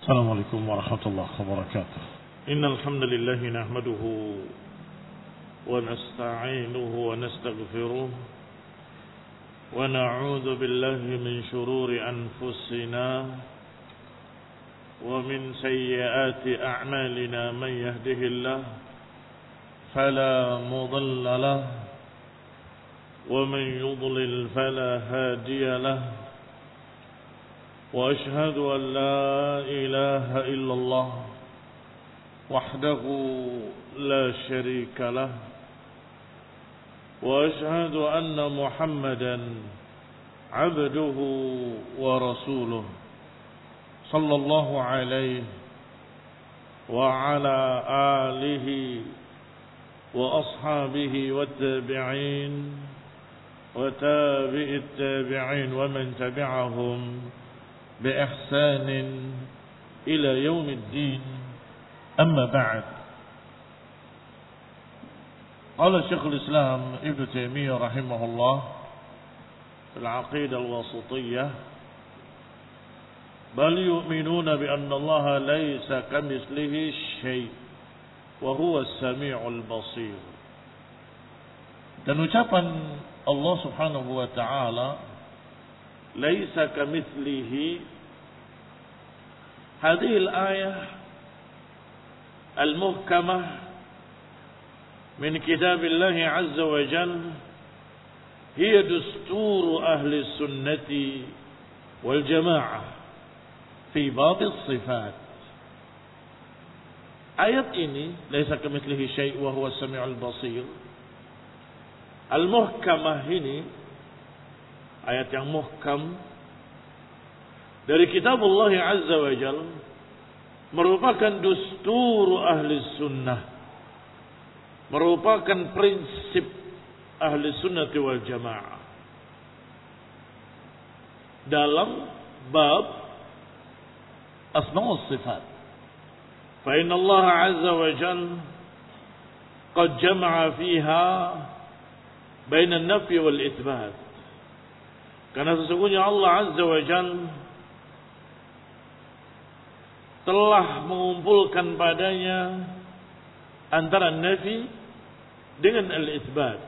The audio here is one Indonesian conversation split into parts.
السلام عليكم ورحمة الله وبركاته. إن الحمد لله نحمده ونستعينه ونستغفره ونعوذ بالله من شرور أنفسنا ومن سيئات أعمالنا. من يهده الله فلا مضل له ومن يضلل فلا هادي له. وأشهد أن لا إله إلا الله وحده لا شريك له. وأشهد أن محمدا عبده ورسوله صلى الله عليه وعلى آله وأصحابه والتابعين وتابع التابعين ومن تبعهم بإحسان إلى يوم الدين. أما بعد، قال شيخ الإسلام ابن تيمية رحمه الله في العقيدة الواسطية: بل يؤمنون بأن الله ليس كمثله شيء وهو السميع البصير. Dan ucapan Allah Subhanahu wa taala laisa kamitslihi, هذه الآية المحكمة من كتاب الله عز وجل هي دستور أهل السنة والجماعة في باب الصفات. Ayat ini laisa kamitslihi syai' wa huwa as-sami'ul basir. Al-muhkamah ini ayat yang muhkam dari kitabullah azza wa jal merupakan dustur ahli sunnah, merupakan prinsip ahli sunnati wal jamaah dalam bab asma wa sifat. Fa inna Allah azza wa jal qad jama'a fiha baina an-nafy wal itsbat. Karena sesungguhnya Allah azza wa jal telah mengumpulkan padanya antara nafi dengan al-itsbat.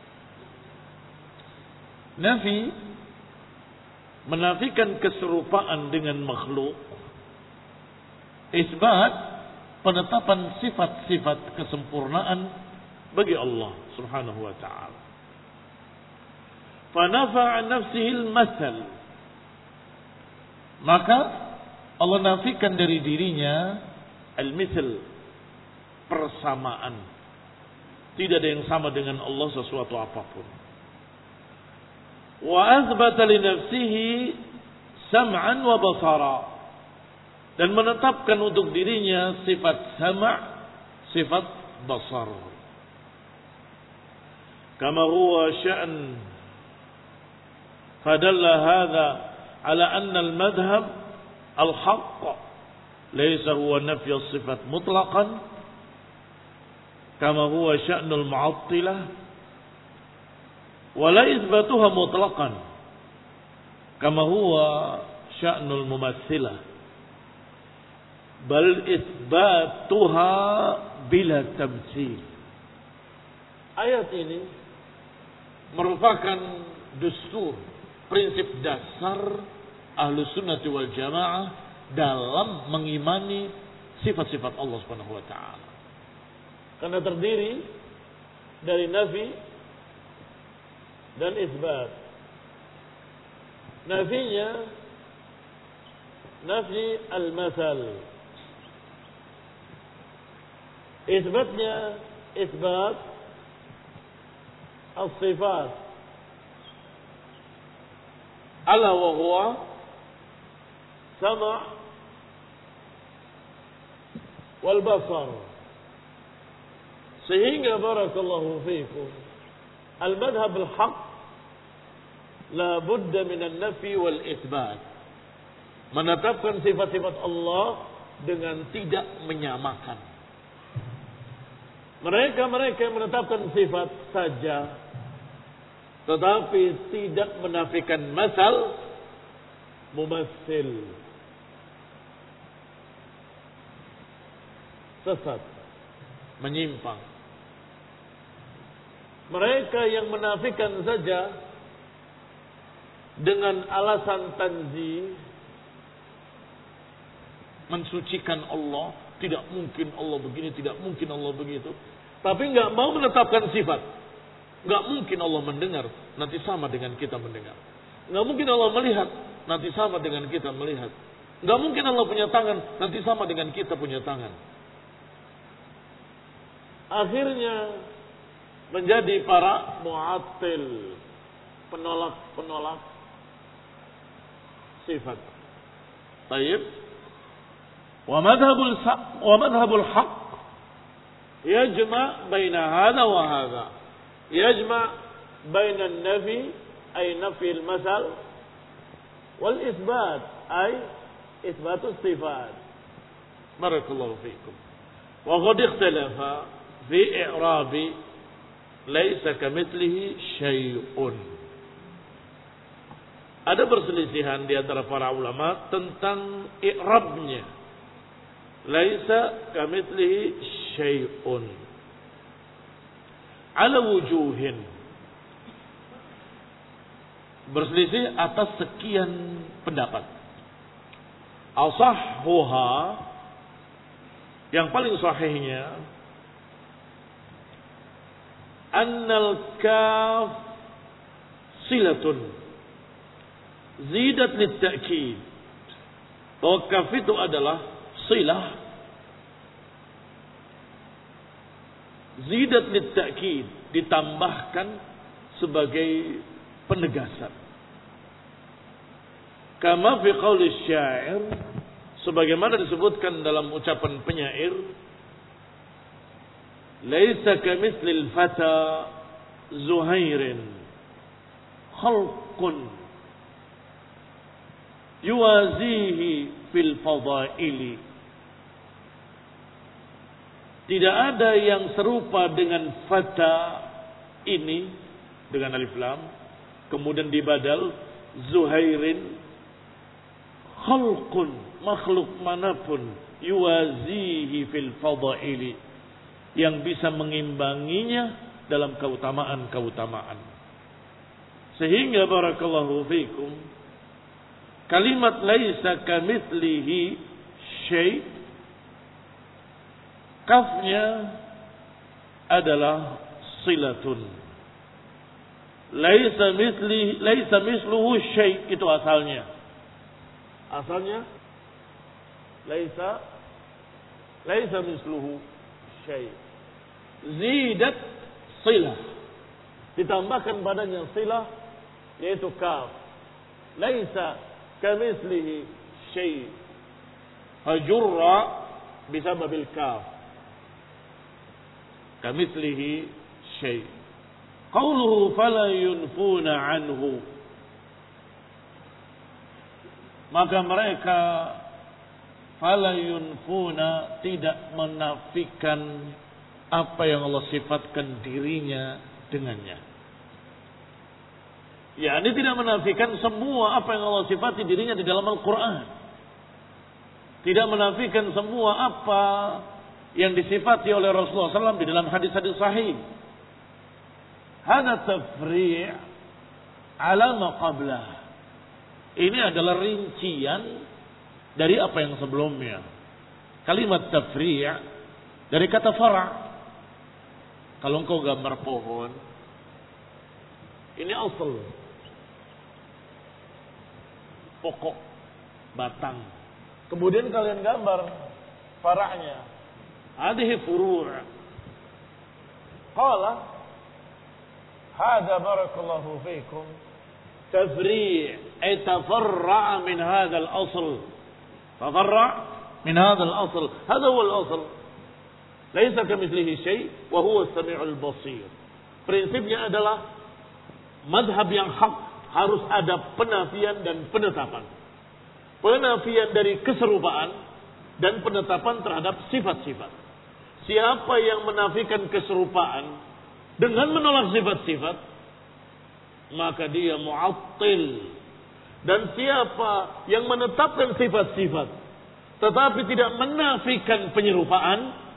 Nafi menafikan keserupaan dengan makhluk. Itsbat penetapan sifat-sifat kesempurnaan bagi Allah Subhanahu wa taala. Fa nafa'a an nafsihi al-mathal, maka Allah nafikan dari dirinya al-mithl, persamaan. Tidak ada yang sama dengan Allah sesuatu apapun. Wa athbata li nafsihi sam'an wa basara, dan menetapkan untuk dirinya sifat sama', sifat basar. Kama huwa sya'n, fadalla hadha ala anna al-madhhab al-haqq laysa huwa nafy as-sifat mutlaqan kama huwa sya'nul mu'attilah wa la itsbatuha mutlaqan kama huwa sya'nul mumatsilah bal itsbatuha bila tamtsil. Ayat ini merupakan dustur, prinsip dasar Ahlus Sunnati wal Jamaah dalam mengimani sifat-sifat Allah Subhanahu wa taala. Karena terdiri dari nafi dan isbat. Nafinya nafi al-mathal. Isbatnya isbat as-sifat. Ala wa huwa sama' wal basar. Sehingga barakallahu fiikum, al-madhhab al-haq la budda min an-nafi wal itsbat. Menetapkan sifat-sifat Allah dengan tidak menyamakan. Mereka yang menetapkan sifat saja tetapi tidak menafikan masal, mumassil. sesat, menyimpang. Mereka yang menafikan saja dengan alasan tanzih, mensucikan Allah, tidak mungkin Allah begini, tidak mungkin Allah begitu, tapi nggak mau menetapkan sifat. Nggak mungkin Allah mendengar, nanti sama dengan kita mendengar. Nggak mungkin Allah melihat, nanti sama dengan kita melihat. Nggak mungkin Allah punya tangan, nanti sama dengan kita punya tangan. Akhirnya menjadi para mu'attil, penolak sifat. Baik. Wa madhabul haqq yajma' baina hadha wa hadha. Yajma' baina an-nafi ay nafi al-masal wal isbat ay isbat as-sifat. Barakallahu fiikum. Wa qad ikhtalafa fi i'rabi laisa kamitslihi syai'un. Ada perselisihan di antara para ulama tentang i'rabnya. Laisa kamitslihi syai'un. Ala wujuhin. Berselisih atas sekian pendapat. Asahhuha, yang paling sahihnya, annal kaf silatun zidat litta'kid. Bahwa kaf itu adalah silah zidat litta'kid, ditambahkan sebagai penegasan. Kama fi qauli syair, sebagaimana disebutkan dalam ucapan penyair, laisa kamithli al-fata Zuhairin khalqun yuwazihi fil fadaili. Tidak ada yang serupa dengan fata ini dengan alif lam, kemudian dibadal Zuhairin, khalqun, makhluk manapun, yuwazihi fil fadaili, yang bisa mengimbanginya dalam keutamaan-keutamaan. Sehingga barakallahu fikum, kalimat laisa kamitslihi syai', kafnya adalah silatun. Laisa misluhu syai', itu asalnya. Asalnya laisa misluhu syai'. Zidat silah, ditambahkan padanya silah, yaitu kaf. Laisa kamitslihi syai'. Hajurra bisababil kaf. Kamitslihi syai'. Qauluhu fala yunfuna anhu. Maka mereka fala yunfuna, tidak menafikan apa yang Allah sifatkan dirinya dengannya. Ya, ini tidak menafikan semua apa yang Allah sifati dirinya di dalam Al-Quran. Tidak menafikan semua apa yang disifati oleh Rasulullah SAW di dalam hadis-hadis sahih. Hada tafri' ala ma qablah. Ini adalah rincian dari apa yang sebelumnya. Kalimat tafri' dari kata fara'. Kalau engkau gambar pohon, ini asal, pokok, batang. Kemudian kalian gambar fara'nya. Hadhihi furu'. Qala hada barakallahu fikum tafri' ay tafarra'a min hadha al-asl. Tafarra' min hadha al-asl. Hadha huwa al-asl. Laisa kamitslihi syai' wa huwa as-sami'ul basir. Prinsipnya adalah madhab yang hak harus ada penafian dan penetapan. Penafian dari keserupaan dan penetapan terhadap sifat-sifat. Siapa yang menafikan keserupaan dengan menolak sifat-sifat, maka dia mu'attil. Dan siapa yang menetapkan sifat-sifat tetapi tidak menafikan penyerupaan,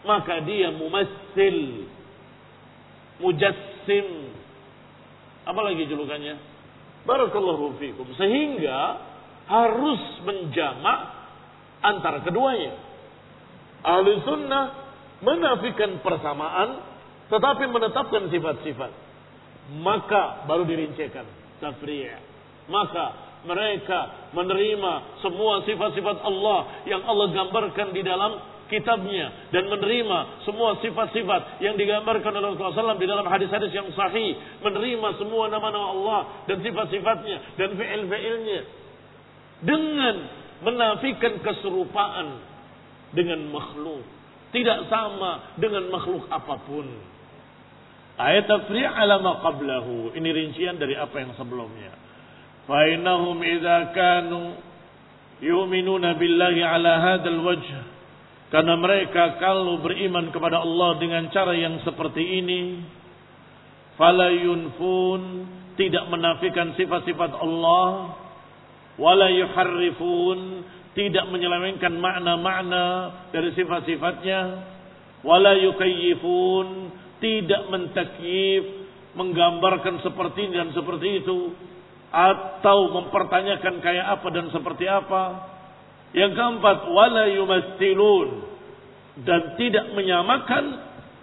maka dia mumassil, mujassim. Apalagi julukannya? Barakallahu fikum. Sehingga harus menjamak antara keduanya. Ahli sunnah menafikan persamaan, tetapi menetapkan sifat-sifat. Maka baru dirincikan tafri'. Maka mereka menerima semua sifat-sifat Allah yang Allah gambarkan di dalam kitabnya, dan menerima semua sifat-sifat yang digambarkan oleh Rasulullah SAW di dalam hadis-hadis yang sahih, menerima semua nama-nama Allah dan sifat-sifatnya dan fi'il-fi'ilnya, dengan menafikan keserupaan dengan makhluk, tidak sama dengan makhluk apapun. Ayat tafri' ala ma qablahu, ini rincian dari apa yang sebelumnya. Fa innahum idza kanu yu'minuna billahi ala hadzal wajh, karena mereka kalau beriman kepada Allah dengan cara yang seperti ini, fala yunfun, tidak menafikan sifat-sifat Allah, wala yuharrifun, tidak menyelewengkan makna-makna dari sifat-sifatnya, wala yukayyifun, tidak mentakyif, menggambarkan seperti ini dan seperti itu, atau mempertanyakan kayak apa dan seperti apa. Yang keempat, wala yumassilun, dan tidak menyamakan,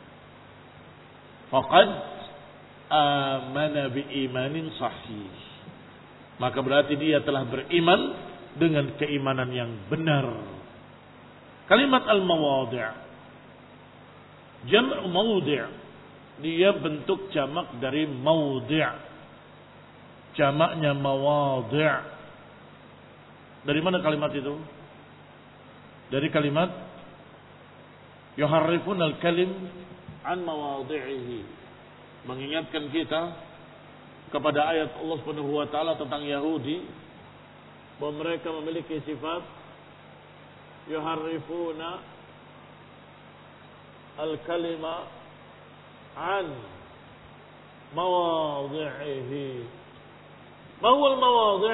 faqad amana bi imanin sahih, maka berarti dia telah beriman dengan keimanan yang benar. Kalimat al-mawadhi', jam' mawdi', dia bentuk jamak dari mawdi'. Jamaknya mawadhi'. Dari mana kalimat itu? Dari kalimat yuharrifun al-kalim an mawadhi'ihi, mengingatkan kita kepada ayat Allah Subhanahu wa taala tentang Yahudi, bahwa mereka memiliki sifat yuharrifuna al-kalima an mawadhi'ihi. ما هو المواضع؟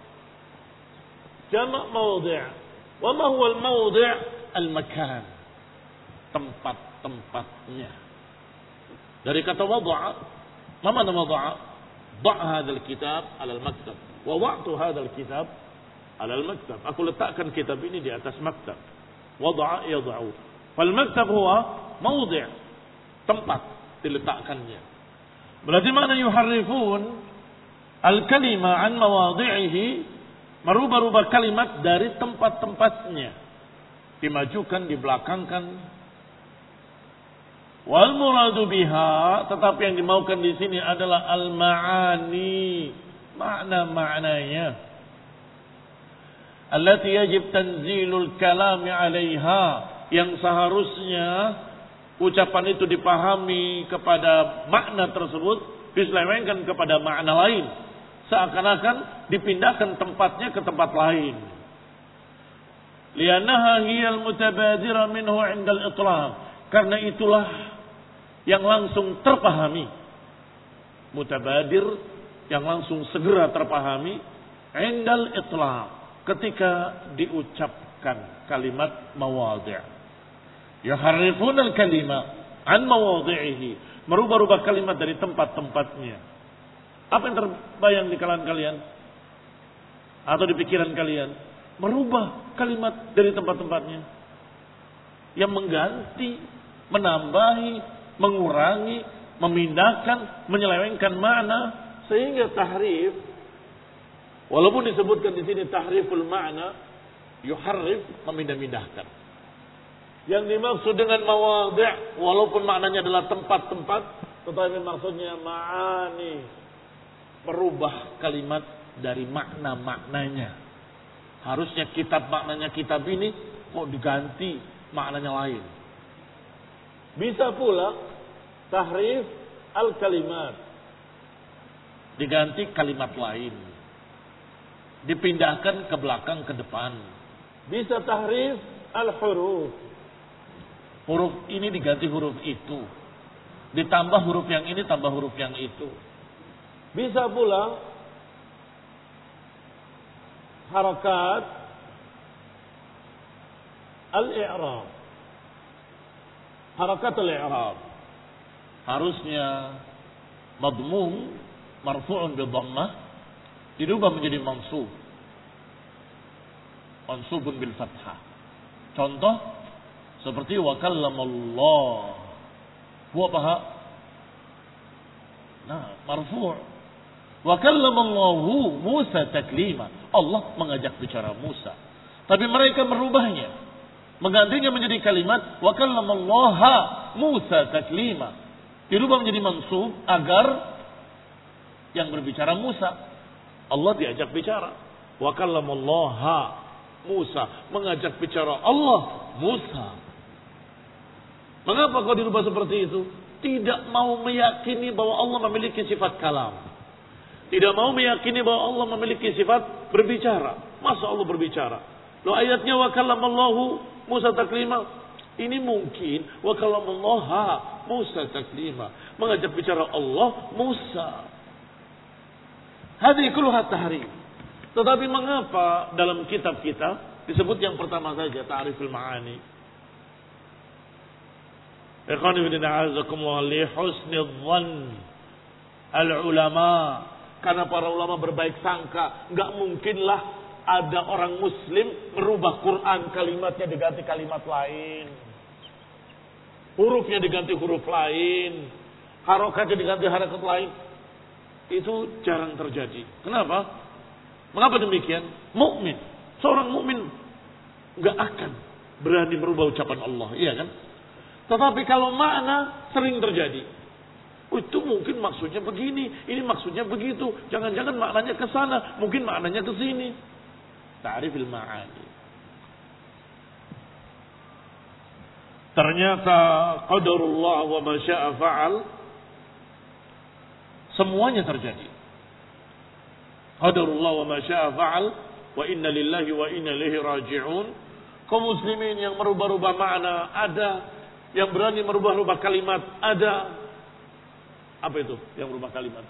جمع موضع. وما هو الموضع؟ المكان، tempat-tempatnya. Dari kata wada'a, ma mana wada'a? Da' hadzal kitab 'ala al-maktab. Wa wada'tu hadzal kitab 'ala al-maktab. Aku letakkan kitab ini di atas maktab. Wada'a yada'u. Fal maktab huwa mawdi', tempat diletakkannya. Berarti mana yuharrifun al-kalima an mawadhi'ihi, merubah-rubah kalimat dari tempat-tempatnya, dimajukan, dibelakangkan. Wal muradu biha, tetapi yang dimaukan di sini adalah al-ma'ani, makna-maknanya. Allati yajib tanzilul kalami 'alaiha, yang seharusnya ucapan itu dipahami kepada makna tersebut, diselewengkan kepada makna lain, seakan-akan dipindahkan tempatnya ke tempat lain. Li'annaha hiyal mutabadira minhu 'inda al-itlaq, karena itulah yang langsung terpahami. Mutabadir, yang langsung segera terpahami, 'inda al-itlaq, ketika diucapkan kalimat mawadhi'. Yuharrifun al-kalima an mawadhi'ihi, merubah-rubah kalimat dari tempat-tempatnya. Apa yang terbayang di kalangan kalian? Atau di pikiran kalian? Merubah kalimat dari tempat-tempatnya. Yang mengganti, menambahi, mengurangi, memindahkan, menyelewengkan makna. Sehingga tahrif, walaupun disebutkan di sini tahriful makna, yuharrif, memindah-mindahkan. Yang dimaksud dengan mawadhi', walaupun maknanya adalah tempat-tempat, tetapi maksudnya ma'ani, merubah kalimat dari makna-maknanya. Harusnya kitab maknanya kitab ini, kok diganti maknanya lain. Bisa pula tahrif al-kalimat, diganti kalimat lain, dipindahkan ke belakang, ke depan. Bisa tahrif al-huruf, huruf ini diganti huruf itu, ditambah huruf yang ini, tambah huruf yang itu. Bisa pula harakat al-i'rab, harakatul i'rab. Harusnya madmum marfu'un bi dhammah dirubah menjadi mansub. Mansubun bil fathah. Contoh seperti wa kallamallah. Huwa paha. Nah, marfu'. Wa kallamallahu Musa taklima. Allah mengajak bicara Musa. Tapi mereka merubahnya. Menggantinya menjadi kalimat wa kallamallaha Musa taklima. Dirubah menjadi mansub agar yang berbicara Musa. Allah diajak bicara. Wa kallamallaha Musa, mengajak bicara Allah Musa. Mengapa kau dirubah seperti itu? Tidak mau meyakini bahwa Allah memiliki sifat kalam. Tidak mau meyakini bahwa Allah memiliki sifat berbicara. Masa Allah berbicara? Loh, ayatnya wa kallamallahu Musa taklima. Ini mungkin wa kallamallaha Musa taklima. Mengajak bicara Allah Musa. Hadhihi kulluha tahrif. Tetapi mengapa dalam kitab kita disebut yang pertama saja ta'riful ma'ani? Ikhwani fillah a'azakumullah li husnidh dhann al-ulama. Karena para ulama berbaik sangka, enggak mungkinlah ada orang muslim merubah Quran, kalimatnya diganti kalimat lain. Hurufnya diganti huruf lain, harokatnya diganti harakat lain. Itu jarang terjadi. Kenapa? Mengapa demikian? Mukmin, seorang mukmin enggak akan berani merubah ucapan Allah, iya kan? Tetapi kalau makna sering terjadi. Oh, itu mungkin maksudnya begini, ini maksudnya begitu. Jangan-jangan maknanya ke sana, mungkin maknanya ke sini. Ta'rifil ma'ani. Ternyata qadarullah wa ma syaa fa'al semuanya terjadi. Qadarullah wa ma syaa fa'al wa inna lillahi wa inna ilaihi raji'un. Kaum muslimin yang merubah-rubah makna ada, yang berani merubah-rubah kalimat ada. Apa itu yang merubah kalimat?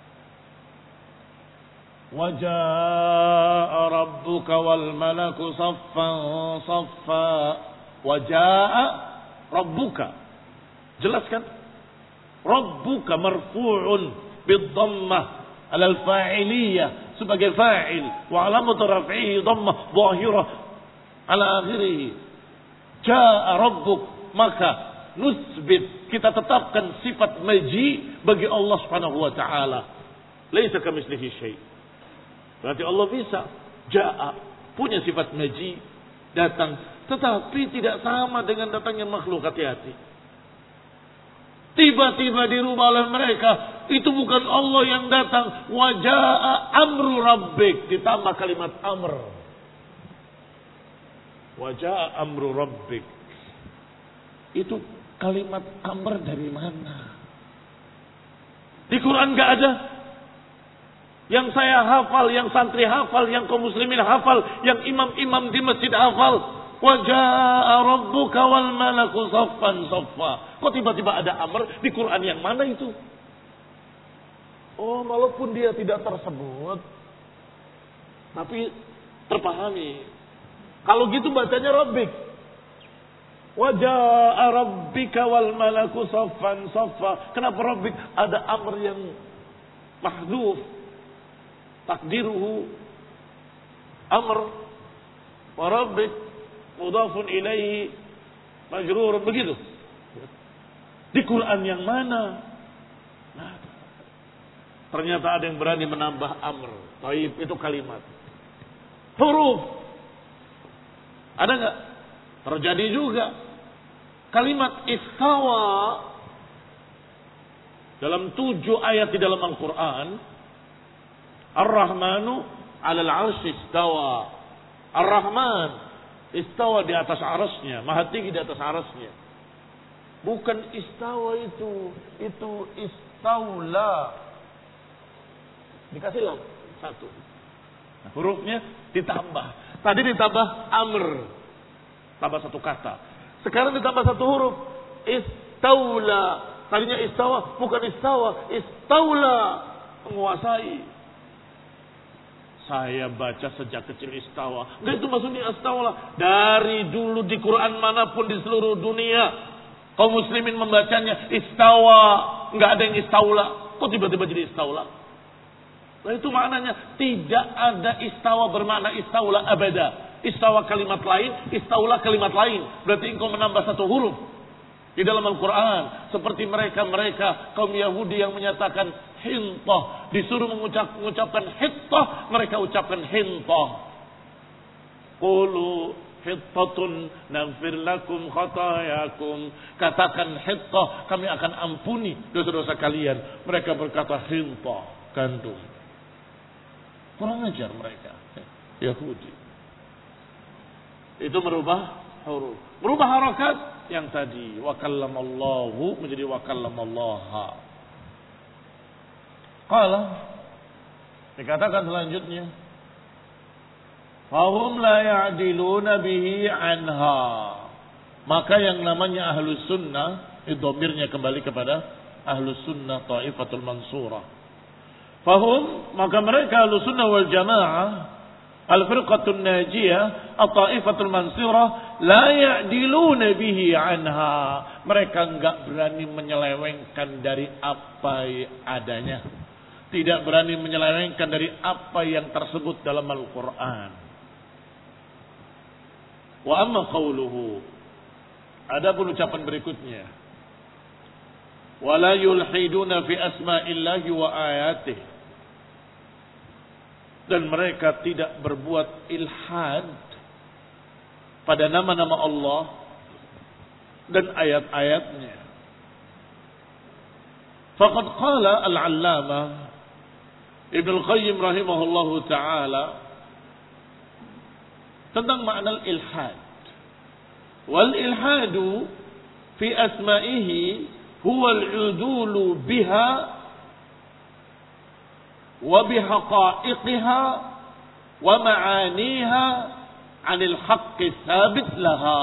Wa jaa'a rabbuka wal malaku saffan saffa. Wa jaa'a rabbuka. Jelas kan? Rabbuka marfu'un bid-dhammah على الفاعلية sebagai fa'il wa alamat raf'ihi dhammah dhahirah ala akhirih. Jaa rabbuk, maka nusbit, kita tetapkan sifat maji bagi Allah Subhanahu wa taala. Laisa kamitslihi syai'. Berarti Allah bisa jaa, punya sifat maji, datang, tetapi tidak sama dengan datangnya makhluk. Hati-hati. Tiba-tiba dirubah oleh mereka. Itu bukan Allah yang datang. Wajaa amru rabbik. Ditambah kalimat amr. Wajaa amru rabbik. Itu kalimat amr dari mana? Di Quran gak ada. Yang saya hafal, yang santri hafal, yang kaum muslimin hafal, yang imam-imam di masjid hafal. Wajaa rabbuka wal malaku saffan saffa. Kok tiba-tiba ada amr di Quran yang mana itu? Oh, walaupun dia tidak tersebut, tapi terpahami. Kalau gitu bacanya rabbik. Wajaa rabbika wal malaku saffan saffa. Kenapa rabbik? Ada amr yang mahdhuf. Takdiruhu amr wa rabbik mudhafun ilaihi majrur, begitu. Di Quran yang mana? Nah, ternyata ada yang berani menambah amr. Taib itu kalimat. Huruf. Ada enggak? Terjadi juga. Kalimat istawa dalam 7 ayat di dalam Al-Quran. Ar-Rahmanu 'alal 'arsy istawa. Ar-Rahman istawa di atas arasnya, maha tinggi di atas arasnya. Bukan istawa itu istaula. Dikasih lam 1. Nah, hurufnya ditambah. Tadi ditambah amr, tambah 1 kata. Sekarang ditambah 1 huruf, istaula. Tadinya istawa, bukan istawa, istaula, menguasai. Saya baca sejak kecil istawa. Itu maksudnya istawa. Dari dulu di Quran manapun di seluruh dunia, Kaum muslimin membacanya istawa, nggak ada yang istaula. Kok tiba-tiba jadi istaula? Nah itu maknanya tidak ada istawa bermakna istaula abada. Istawa kalimat lain, istaula kalimat lain. Berarti engkau menambah satu huruf di dalam Al-Quran. Seperti mereka kaum Yahudi yang menyatakan hintah. Disuruh mengucapkan hittah, mereka ucapkan hintah. Qulu hittatun naghfir lakum khatayakum. Katakan hittah, kami akan ampuni dosa-dosa kalian. Mereka berkata hintah, gandum. Kurang ajar mereka Yahudi. Itu merubah huruf, merubah harakat yang tadi wa kallamallahu menjadi wa kallamallaha. Qala, dikatakan selanjutnya, fahum la ya'diluna bihi anha. Maka yang namanya ahlus sunnah, dhamirnya kembali kepada ahlus sunnah Taifatul Mansurah. Fahum, maka mereka ahlus sunnah wal jamaah, al-firqatun najiyah, at-Taifatul Mansurah, la ya'diluna bihi anha. Mereka enggak berani menyelewengkan dari apa adanya. Tidak berani menyelewengkan dari apa yang tersebut dalam Al-Quran. Wa amma qawluhu, adapun ucapan berikutnya, wala yulhiduna fi asma'illahi wa ayatihi, dan mereka tidak berbuat ilhad pada nama-nama Allah dan ayat-ayatnya. Faqad qala al-allamah Ibn al-Qayyim rahimahullahu ta'ala tentang makna ilhad. Wal ilhadu fi asma'ihi huwa al-udulu biha wa bihaqa'iqiha wa ma'aniha 'anil haqqi tsabit laha.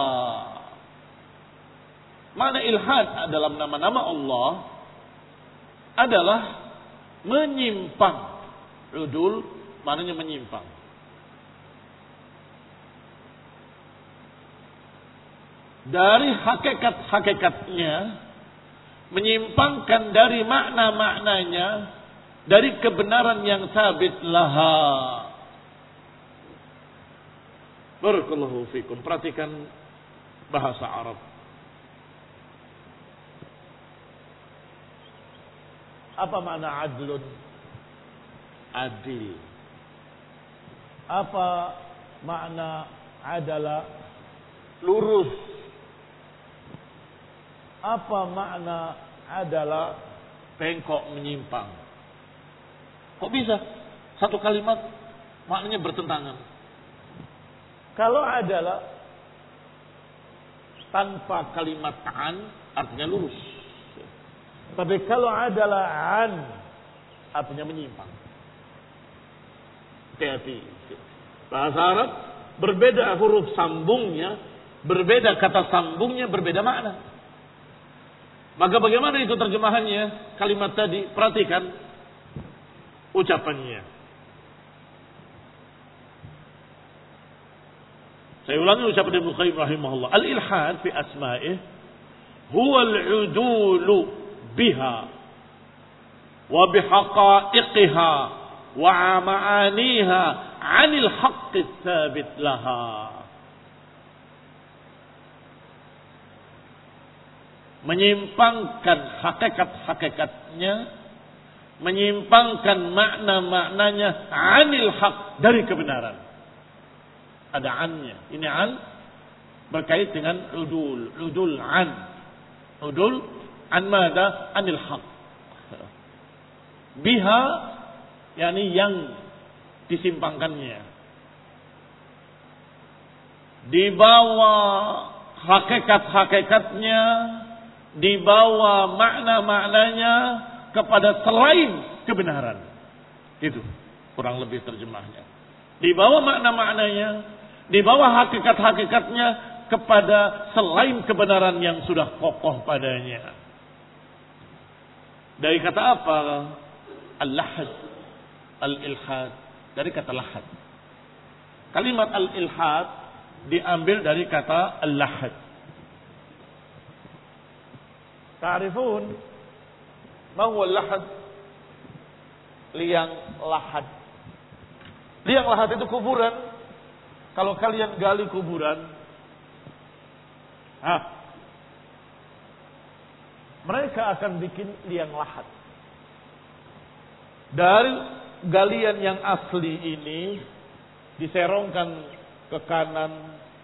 Makna ilhad dalam nama-nama Allah adalah menyimpang. Udul maknanya menyimpang. Dari hakikat-hakikatnya, menyimpangkan dari makna-maknanya, dari kebenaran yang sabit laha. Barakallahu fikum. Perhatikan bahasa Arab. Apa makna adlun? Adil. Apa makna adala? Lurus. Apa makna adalah bengkok menyimpang? Kok bisa satu kalimat maknanya bertentangan? Kalau adalah tanpa kalimat an artinya lurus. Tapi kalau adalah an artinya menyimpang. Hati-hati. Bahasa Arab berbeda huruf sambungnya, berbeda kata sambungnya, berbeda makna. Maka bagaimana itu terjemahannya? Kalimat tadi, perhatikan ucapannya. Saya ulangi ucapan Ibnu Qayyim rahimahullah. Al-ilhad fi asma'ih huwa al-udulu biha wa bihaqa'iqiha wa ma'aniha 'anil haqqi tsabit laha. Menyimpangkan hakikat-hakikatnya, menyimpangkan makna-maknanya 'anil haq, dari kebenaran. Ada annya. Ini an berkait dengan udul. Udul an. Udul an mada? Anil haq. Biha, yakni yang disimpangkannya. Dibawa hakikat-hakikatnya, dibawa makna-maknanya kepada selain kebenaran. Itu kurang lebih terjemahnya. Dibawa makna-maknanya, dibawa hakikat-hakikatnya kepada selain kebenaran yang sudah kokoh padanya. Dari kata apa? Al-lahad, al-ilhad. Dari kata lahad. Kalimat al-ilhad diambil dari kata al-lahad. Ta'rifun ma huwa al-lahad? Liang lahat. Liang lahat itu kuburan. Kalau kalian gali kuburan, mereka akan bikin liang lahat. Dari galian yang asli ini diserongkan ke kanan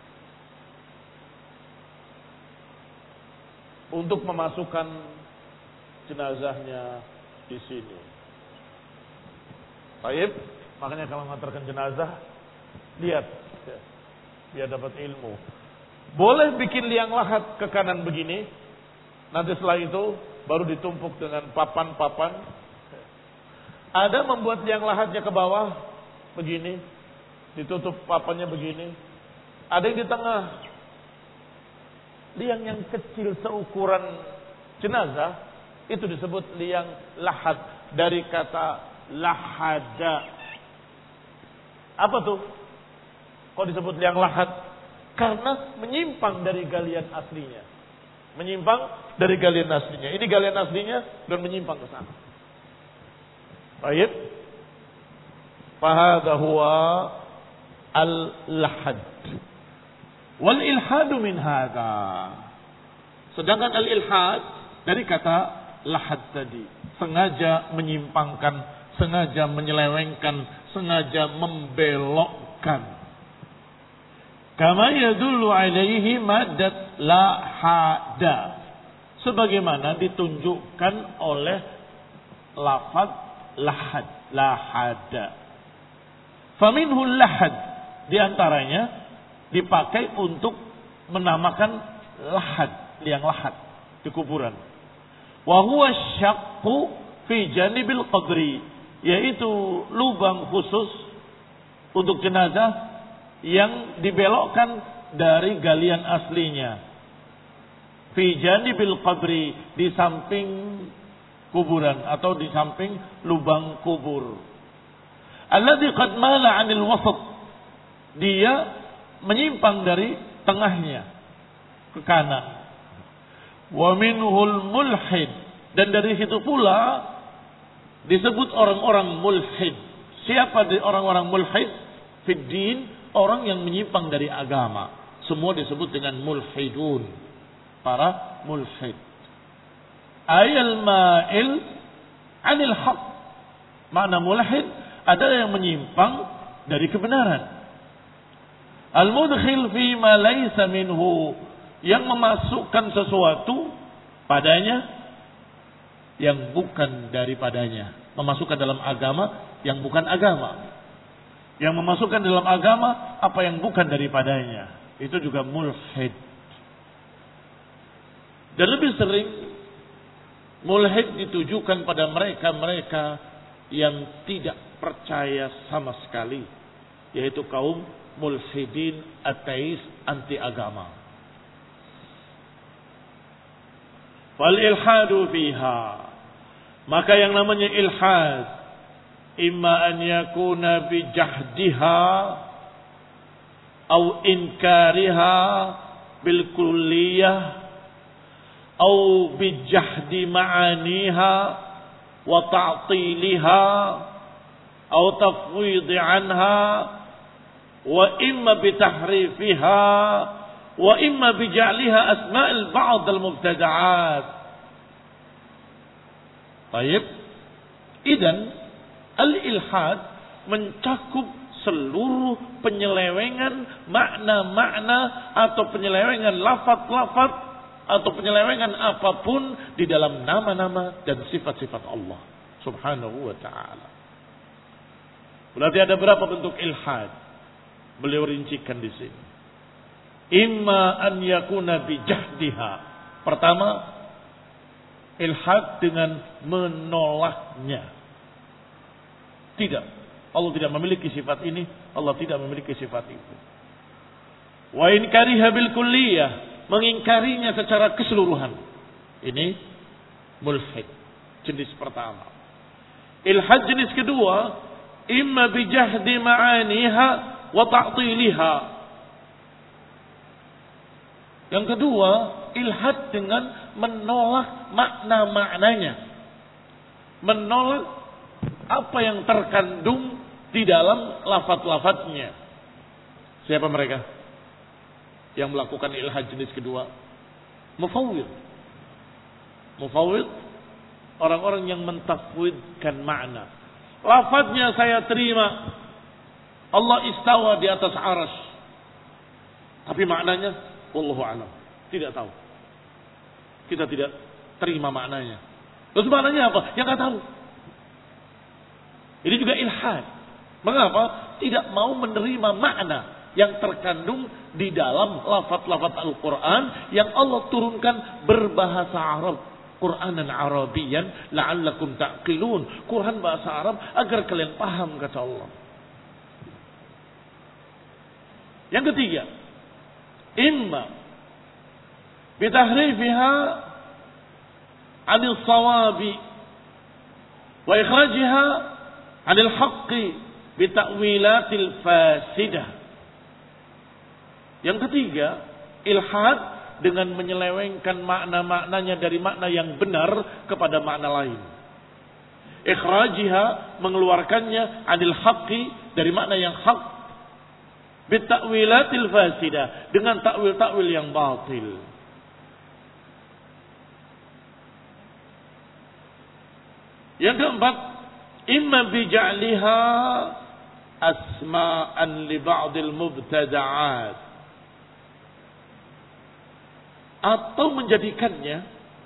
untuk memasukkan jenazahnya di sini. Baik, makanya kalau mengantarkan jenazah, lihat, biar dapat ilmu. Boleh bikin liang lahat ke kanan begini, nanti setelah itu baru ditumpuk dengan papan-papan. Ada membuat liang lahatnya ke bawah begini, ditutup papannya begini. Ada yang di tengah, liang yang kecil seukuran jenazah, itu disebut liang lahat, dari kata lahada. Apa tuh? Kok disebut liang lahat? Karena menyimpang dari galian aslinya. Menyimpang dari galian aslinya. Ini galian aslinya dan menyimpang ke sana. Baik. Fahadha huwa al-lahad. Wal ilhadu min hadha. Sedangkan al-ilhad dari kata lahad tadi, sengaja menyimpangkan, sengaja menyelewengkan, sengaja membelokkan. Kama yadullu alaihi madad lahada. Sebagaimana ditunjukkan oleh lafaz lahad, lahada. Faminhu lahad, di antaranya dipakai untuk menamakan lahad, liang lahat di kuburan. Wa huwa syaqqu fi janibil qabri, yaitu lubang khusus untuk jenazah yang dibelokkan dari galian aslinya. Fi janibil qabri, di samping kuburan atau di samping lubang kubur. Alladzi qad mala 'anil wasat, dia menyimpang dari tengahnya ke kanan. Wa minhul mulhid, dan dari situ pula disebut orang-orang mulhid. Siapa di orang-orang mulhid? Fid din, orang yang menyimpang dari agama. Semua disebut dengan mulhidun, para mulhid. Ayal ma'il 'anil haq. Makna mulhid adalah yang menyimpang dari kebenaran. Al-mudkhil fi ma laysa minhu, yang memasukkan sesuatu padanya yang bukan daripadanya. Memasukkan dalam agama yang bukan agama. Yang memasukkan dalam agama apa yang bukan daripadanya. Itu juga mulhid. Dan lebih sering mulhid ditujukan pada mereka-mereka yang tidak percaya sama sekali, yaitu kaum mulhidin, ateis, anti agama. Fal ilhadu fiha, maka yang namanya ilhad, imma an yakuna bi jahdiha au inkariha bil kulliyah au bi jahdi ma'aniha wa ta'tiliha au tafwid anha, wa imma bi tahrifiha wa imma bi ja'liha asma'il ba'd al-mubtada'at. Baik. Idan al-ilhad mencakup seluruh penyelewengan makna-makna atau penyelewengan lafaz-lafaz atau penyelewengan apapun di dalam nama-nama dan sifat-sifat Allah Subhanahu wa ta'ala. Berarti ada berapa bentuk ilhad? Beliau rincikan di sini. Imma an yakuna bi jahdiha. Pertama, ilhad dengan menolaknya. Tidak, Allah tidak memiliki sifat ini, Allah tidak memiliki sifat itu. Wa inkariha bil kulliyah, mengingkarinya secara keseluruhan. Ini mulhid, jenis pertama. Ilhad jenis kedua, imma bi jahdi ma'aniha wa ta'tiliha. Yang kedua, ilhad dengan menolak makna-maknanya. Menolak apa yang terkandung di dalam lafaz-lafaznya. Siapa mereka? Yang melakukan ilhad jenis kedua? Mufawwid. Mufawwid, orang-orang yang mentafwidkan makna. Lafaznya saya terima. Allah istawa di atas arasy. Tapi maknanya, wallahu a'lam. Tidak tahu. Kita tidak terima maknanya. Terus maknanya apa? Ya nggak tahu. Ini juga ilhad. Mengapa? Tidak mau menerima makna yang terkandung di dalam lafaz-lafaz Al-Quran yang Allah turunkan berbahasa Arab. Qur'anan Arabiyan la'allakum ta'qilun. Quran bahasa Arab agar kalian paham, kata Allah. Yang ketiga, imma bitahrifiha 'anil shawabi wa ikhrajiha 'anil haqqi bita'wilatil fasidah. Yang ketiga, ilhad dengan menyelewengkan makna-maknanya dari makna yang benar kepada makna lain. Ikhrajiha, mengeluarkannya, 'anil haqqi, dari makna yang hak, bita'wilatil fasidah, dengan takwil-takwil yang batil. Yang keempat, imma bija'liha asma'an li ba'dil mubtada'at, atau menjadikannya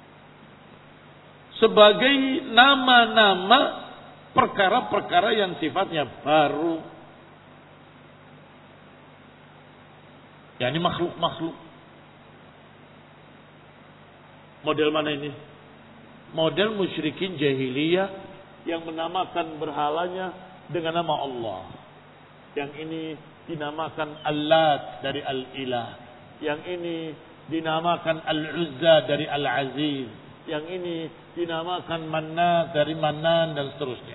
sebagai nama-nama perkara-perkara yang sifatnya baru. Ya, ini makhluk-makhluk. Model mana ini? Model musyrikin jahiliyah yang menamakan berhalanya dengan nama Allah. Yang ini dinamakan Al-Lat dari Al-Ilah. Yang ini dinamakan Al-Uzza dari Al-Aziz. Yang ini dinamakan Mannat dari Mannan, dan seterusnya.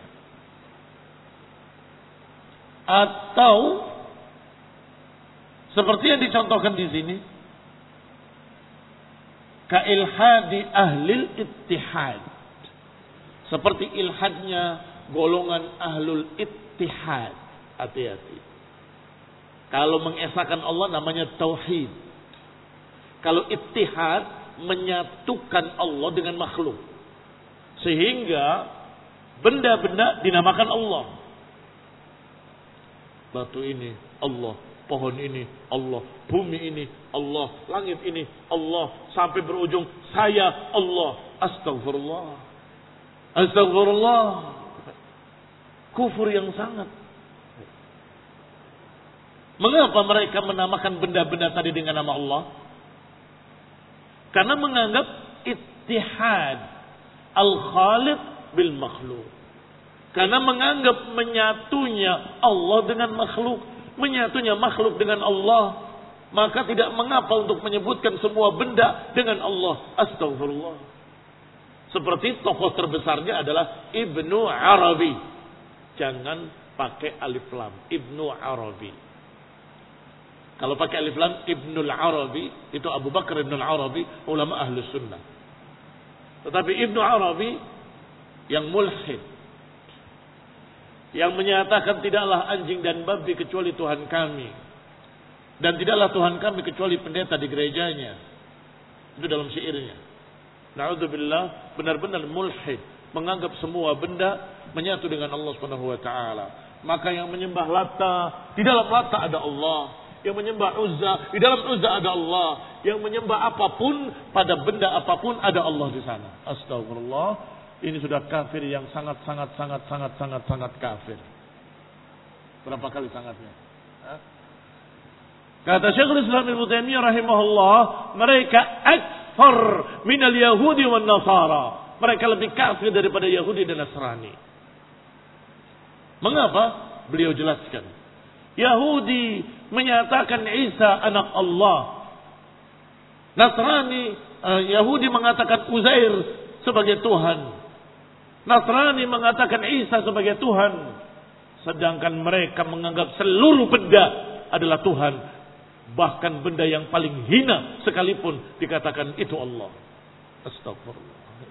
Atau seperti yang dicontohkan di sini, ka ilhadi ahlil ittihad, seperti ilhadnya golongan ahlul ittihad. Hati-hati. Kalau mengesahkan Allah namanya tauhid. Kalau ittihad, menyatukan Allah dengan makhluk. Sehingga benda-benda dinamakan Allah. Batu ini Allah, pohon ini Allah, bumi ini Allah, langit ini Allah, sampai berujung saya Allah. Astagfirullah. Astagfirullah. Kufur yang sangat. Mengapa mereka menamakan benda-benda tadi dengan nama Allah? Karena menganggap ittihad al-khaliq bil makhluk. Karena menganggap menyatunya Allah dengan makhluk, menyatunya makhluk dengan Allah, maka tidak mengapa untuk menyebutkan semua benda dengan Allah. Astagfirullah. Seperti tokoh terbesarnya adalah Ibnu Arabi. Jangan pakai alif lam. Ibnu Arabi. Kalau pakai alif lam, Ibnul Arabi, itu Abu Bakar Ibnul Arabi, ulama Ahlus Sunnah. Tetapi Ibnu Arabi yang mulhid, yang menyatakan tidaklah anjing dan babi kecuali Tuhan kami, dan tidaklah Tuhan kami kecuali pendeta di gerejanya. Itu dalam syairnya. Na'udzubillah, benar-benar mulhid, menganggap semua benda menyatu dengan Allah Subhanahu wa taala. Maka yang menyembah Lata, di dalam Lata ada Allah. Yang menyembah Uzza, di dalam Uzza ada Allah. Yang menyembah apapun, pada benda apapun ada Allah di sana. Astagfirullah. Ini sudah kafir yang sangat kafir. Berapa kali sangatnya? Kata Syekhul Islam Ibnu Taimiyah rahimahullah, mereka akfar minal Yahudi wan Nasara. Mereka lebih kafir daripada Yahudi dan Nasrani. Mengapa? Beliau jelaskan. Yahudi menyatakan Isa anak Allah. Nasrani, Yahudi mengatakan Uzair sebagai Tuhan. Nasrani mengatakan Isa sebagai Tuhan. Sedangkan mereka menganggap seluruh benda adalah Tuhan. Bahkan benda yang paling hina sekalipun dikatakan itu Allah. Astagfirullah.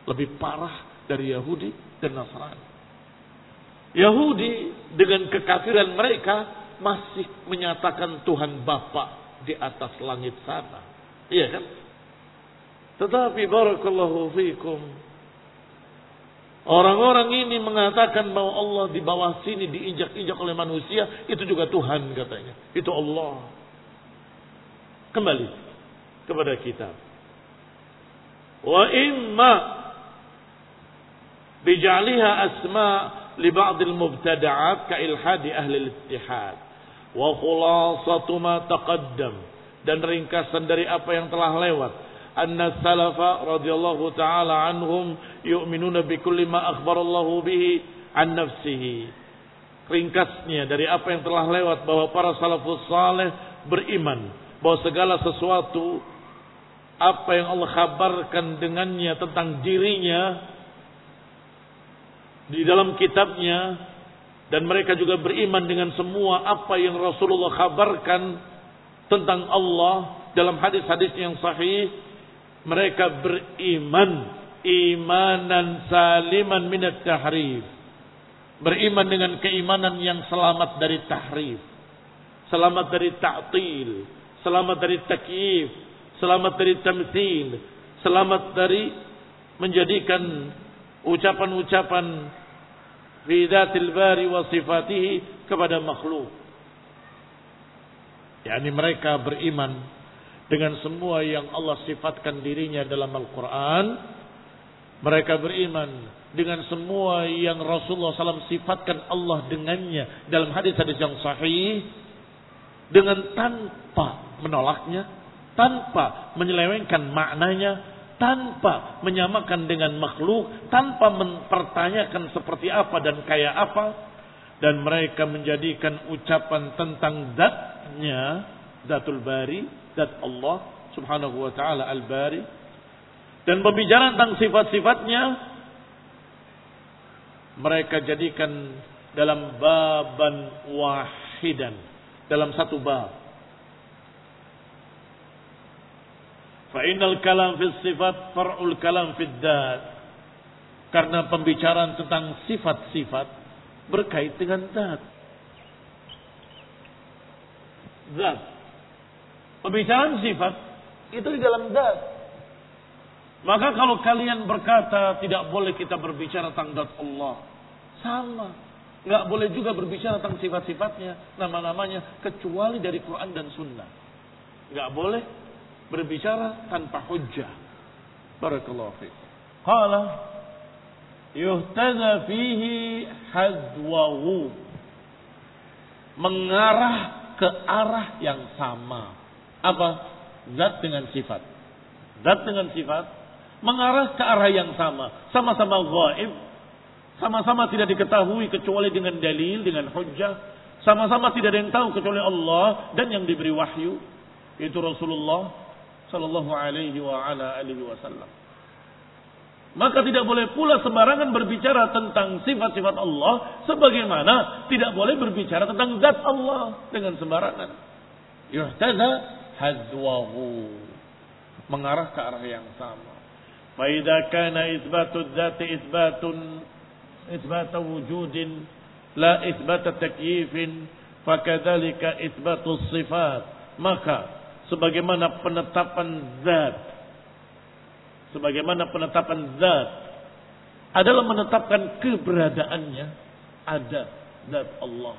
lebih parah dari Yahudi dan Nasrani. Yahudi dengan kekafiran mereka masih menyatakan Tuhan Bapa di atas langit sana. Iya kan? Tetapi barakallahu fikum, orang-orang ini mengatakan bahwa Allah di bawah sini diinjak-injak oleh manusia, itu juga Tuhan katanya. Itu Allah. Kembali kepada kitab. Wa imma bij'aliha asma' li ba'd al-mubtada'at ka ilhadi ahli al-ittihad. Wa khulasatu ma taqaddam, dan ringkasan dari apa yang telah lewat. Anna salafa radhiyallahu ta'ala anhum yu'minuna bi kulli ma akhbarallahu bihi an nafsihi. Ringkasnya dari apa yang telah lewat bahwa para salafus saleh beriman bahwa segala sesuatu apa yang Allah kabarkan dengannya tentang dirinya di dalam kitabnya, dan mereka juga beriman dengan semua apa yang Rasulullah kabarkan tentang Allah dalam hadis-hadis yang sahih. Mereka beriman imanan saliman minat tahrif, beriman dengan keimanan yang selamat dari tahrif, selamat dari ta'til, selamat dari takyif, selamat dari tamtsil, selamat dari menjadikan ucapan-ucapan fi dzatil bari wa sifatihi kepada makhluk. yakni mereka beriman dengan semua yang Allah sifatkan dirinya dalam Al-Quran. Mereka beriman dengan semua yang Rasulullah SAW sifatkan Allah dengannya dalam hadis-hadis yang sahih, dengan tanpa menolaknya, tanpa menyelewengkan maknanya, tanpa menyamakan dengan makhluk, tanpa mempertanyakan seperti apa dan kayak apa. Dan mereka menjadikan ucapan tentang zatnya, zatul bari, zat Allah subhanahu wa ta'ala al-bari, dan pembicaraan tentang sifat-sifatnya mereka jadikan dalam baban wahidan, dalam satu bab. Fa innal kalam fi sifat far'ul kalam fi dzat. Karena pembicaraan tentang sifat-sifat berkait dengan zat. Zat. Pembicaraan sifat itu di dalam zat. Maka kalau kalian berkata tidak boleh kita berbicara tentang zat Allah, sama. Nggak boleh juga berbicara tentang sifat-sifatnya, nama-namanya, kecuali dari Quran dan Sunnah. Nggak boleh berbicara tanpa hujjah. Barakallahu fiik. Qala yuhtaza fihi hadwahu, mengarah ke arah yang sama. Apa? Zat dengan sifat. Zat dengan sifat mengarah ke arah yang sama. Sama-sama ghaib, sama-sama tidak diketahui kecuali dengan dalil, dengan hujjah. Sama-sama tidak ada yang tahu kecuali Allah dan yang diberi wahyu, itu Rasulullah sallallahu alaihi wa ala alihi wasallam. Maka tidak boleh pula sembarangan berbicara tentang sifat-sifat Allah, sebagaimana tidak boleh berbicara tentang zat Allah dengan sembarangan. Yuhtaza hadwahu, mengarah ke arah yang sama. Fa idza kana itsbatu dzati itsbatu wujudin la itsbatu takyifin, fakadzalika itsbatu sifat. Maka sebagaimana penetapan zat adalah menetapkan keberadaannya, ada zat Allah.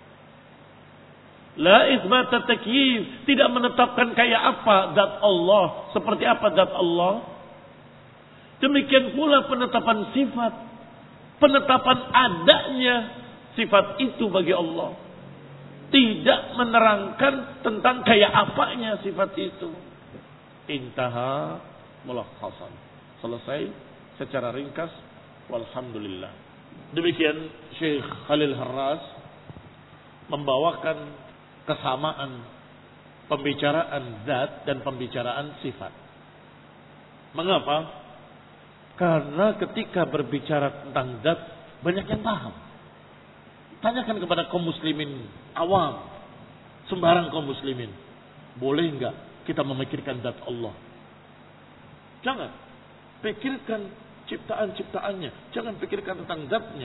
La itsbata takyif, tidak menetapkan kayak apa zat Allah, seperti apa zat Allah. Demikian pula penetapan sifat, penetapan adanya sifat itu bagi Allah, tidak menerangkan tentang kayak apanya sifat itu. Intaha mulakhasan. Selesai secara ringkas. Walhamdulillah. Demikian Syekh Khalil Harras membawakan kesamaan pembicaraan zat dan pembicaraan sifat. Mengapa? Karena ketika berbicara tentang zat banyak yang paham. Tanyakan kepada kaum muslimin awam, sembarang kaum muslimin, boleh enggak kita memikirkan zat Allah? Jangan. Pikirkan ciptaan-ciptaannya. Jangan pikirkan tentang zatnya.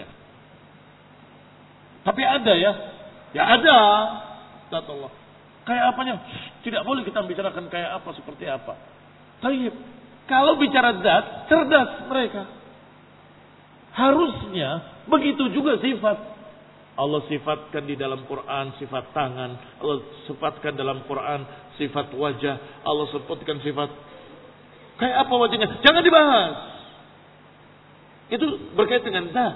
Tapi ada ya. Ya ada. Zat Allah. Kayak apanya? Tidak boleh kita bicarakan kayak apa, seperti apa. Taib. Kalau bicara zat, cerdas mereka. Harusnya begitu juga sifat. Allah sifatkan di dalam Quran sifat tangan. Allah sifatkan dalam Quran sifat wajah. Allah sebutkan sifat. Kayak apa wajahnya? Jangan dibahas. Itu berkait dengan zat.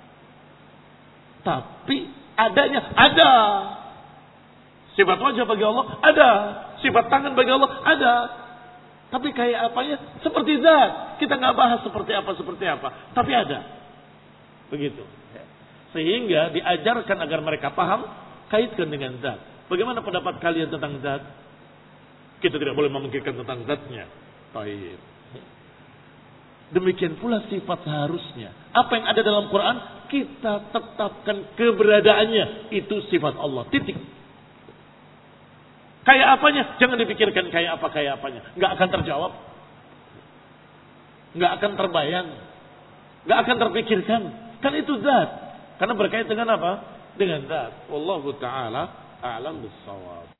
Tapi adanya, ada. Sifat wajah bagi Allah, ada. Sifat tangan bagi Allah, ada. Tapi kayak apanya? Seperti zat. Kita nggak bahas seperti apa. Tapi ada. Begitu. Sehingga diajarkan agar mereka paham, kaitkan dengan zat. Bagaimana pendapat kalian tentang zat? Kita tidak boleh memikirkan tentang zatnya. Baik. Demikian pula sifat seharusnya. Apa yang ada dalam Quran, kita tetapkan keberadaannya. Itu sifat Allah. Titik. Kayak apanya? Jangan dipikirkan kayak apanya. Nggak akan terjawab. Nggak akan terbayang. Nggak akan terpikirkan. Kan itu zat. Karena berkait dengan apa? Dengan zat. Wallahu ta'ala a'lam bis-shawab.